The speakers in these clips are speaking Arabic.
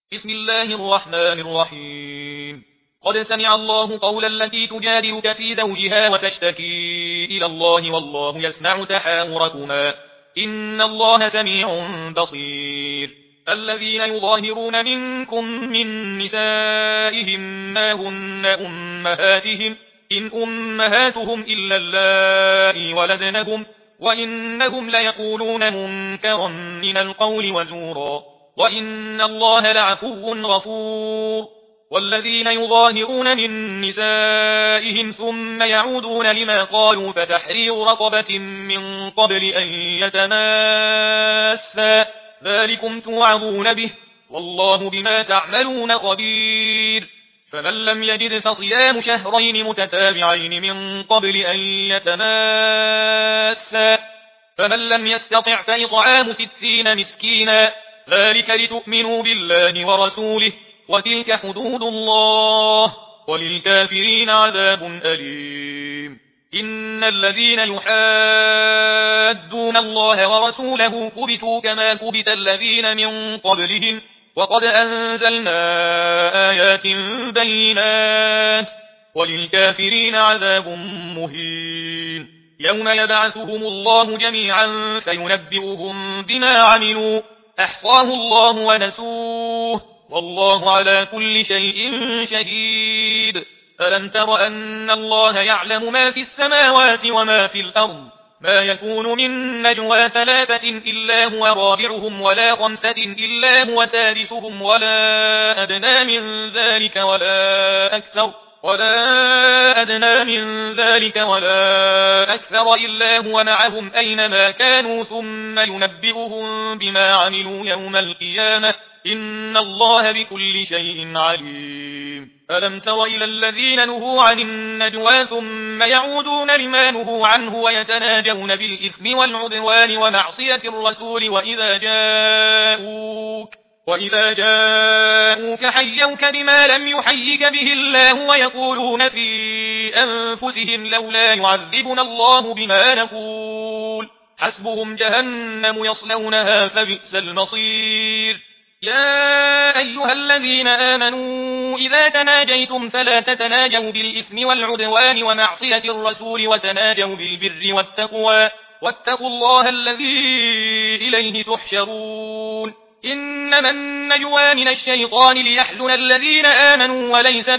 بسم الله الرحمن الرحيم. قد سمع الله قول التي تجادلك في زوجها وتشتكي إلى الله والله يسمع تحاوركما إن الله سميع بصير. الذين يظاهرون منكم من نسائهم ما هن أمهاتهم إن أمهاتهم إلا اللائي ولدنهم وإنهم ليقولون منكرا من القول وزورا وإن الله لعفو غفور. والذين يظاهرون من نسائهم ثم يعودون لما قالوا فتحرير رقبة من قبل أن يتماسا ذلكم توعظون به والله بما تعملون خبير. فمن لم يجد فصيام شهرين متتابعين من قبل أن يتماسا فمن لم يستطع فإطعام 60 مسكينا ذلك لتؤمنوا بالله ورسوله وتلك حدود الله وللكافرين عذاب أليم. إن الذين يحادون الله ورسوله كبتوا كما كبت الذين من قبلهم وقد أنزلنا آيات بينات وللكافرين عذاب مهين. يوم يبعثهم الله جميعا فينبئهم بما عملوا أحصاه الله ونسوه والله على كل شيء شهيد. ألم تر أن الله يعلم ما في السماوات وما في الأرض ما يكون من نجوى 3 إلا هو رابعهم ولا 5 إلا هو سادسهم ولا أدنى من ذلك ولا أكثر إلا هو معهم أينما كانوا ثم ينبئهم بما عملوا يوم القيامة إن الله بكل شيء عليم. ألم تر إلى الذين نهوا عن النجوى ثم يعودون لما نهوا عنه ويتناجون بالإثم والعدوان ومعصية الرسول وإذا جاءوك حيوك بما لم يحيك به الله ويقولون في أنفسهم لولا يعذبنا الله بما نقول حسبهم جهنم يصلونها فبئس المصير. يا أيها الذين آمنوا إذا تناجيتم فلا تتناجوا بالإثم والعدوان ومعصية الرسول وتناجوا بالبر والتقوى واتقوا الله الذي إليه تحشرون. إنما النجوى من الشيطان ليحزن الذين آمنوا وليس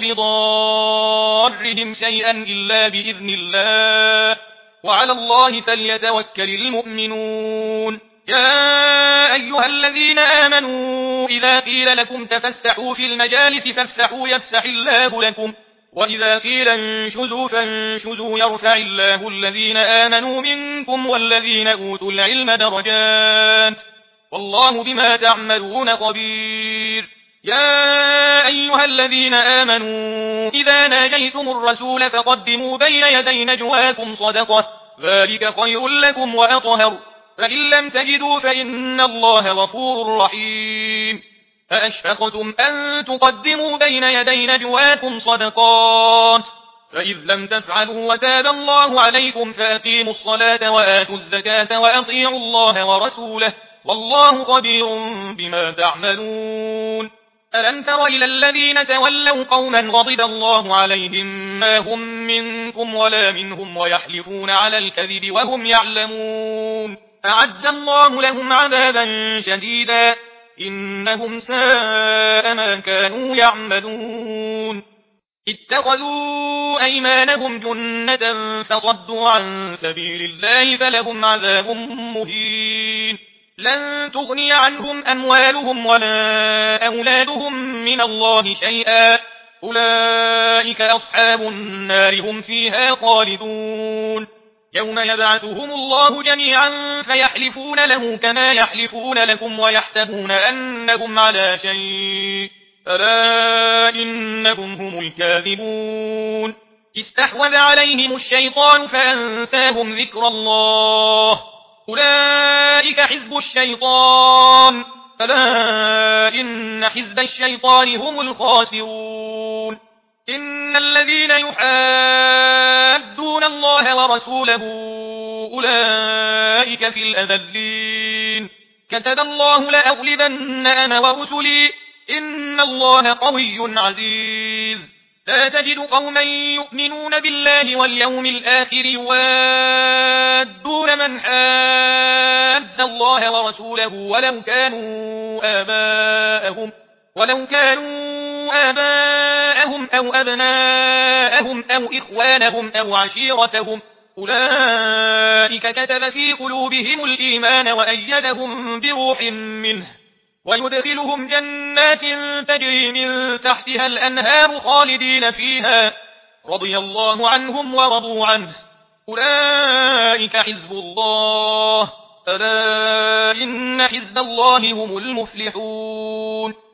بضارهم شيئا إلا بإذن الله وعلى الله فليتوكل المؤمنون. يا أيها الذين آمنوا إذا قيل لكم تفسحوا في المجالس فافسحوا يفسح الله لكم وإذا قيل انشزوا فانشزوا يرفع الله الذين آمنوا منكم والذين أوتوا العلم درجات والله بما تعملون خبير. يا أيها الذين آمنوا إذا ناجيتم الرسول فقدموا بين يدي نجواكم صدقة ذلك خير لكم وأطهر فإن لم تجدوا فإن الله غفور رحيم. أأشفقتم أن تقدموا بين يدي نجواكم صدقات فإذ لم تفعلوا وتاب الله عليكم فأقيموا الصلاة وآتوا الزكاة وأطيعوا الله ورسوله والله خبير بما تعملون. ألم تر إلى الذين تولوا قوما غضب الله عليهم ما هم منكم ولا منهم ويحلفون على الكذب وهم يعلمون أعد الله لهم عذابا شديدا إنهم ساء ما كانوا يعملون. اتخذوا أيمانهم جنة فصدوا عن سبيل الله فلهم عذاب مهين. لن تغني عنهم أموالهم ولا أولادهم من الله شيئا أولئك أصحاب النار هم فيها خالدون. يوم يبعثهم الله جميعا فيحلفون له كما يحلفون لكم ويحسبون أنهم على شيء ألا إنهم هم الكاذبون. استحوذ عليهم الشيطان فأنساهم ذكر الله أولئك حزب الشيطان ألا إن حزب الشيطان هم الخاسرون. إن الذين يحادون الله ورسوله أولئك في الأذلين كتب الله لأغلبن أنا ورسلي إن الله قوي عزيز. لا تجد قوما يؤمنون بالله واليوم الآخر يوادون من حاد الله ورسوله ولو كانوا آباءهم أو أبناءهم أو إخوانهم أو عشيرتهم أولئك كتب في قلوبهم الإيمان وأيدهم بروح منه ويدخلهم جنات تجري من تحتها الأنهار خالدين فيها رضي الله عنهم ورضوا عنه أولئك حزب الله ألا إن حزب الله هم المفلحون.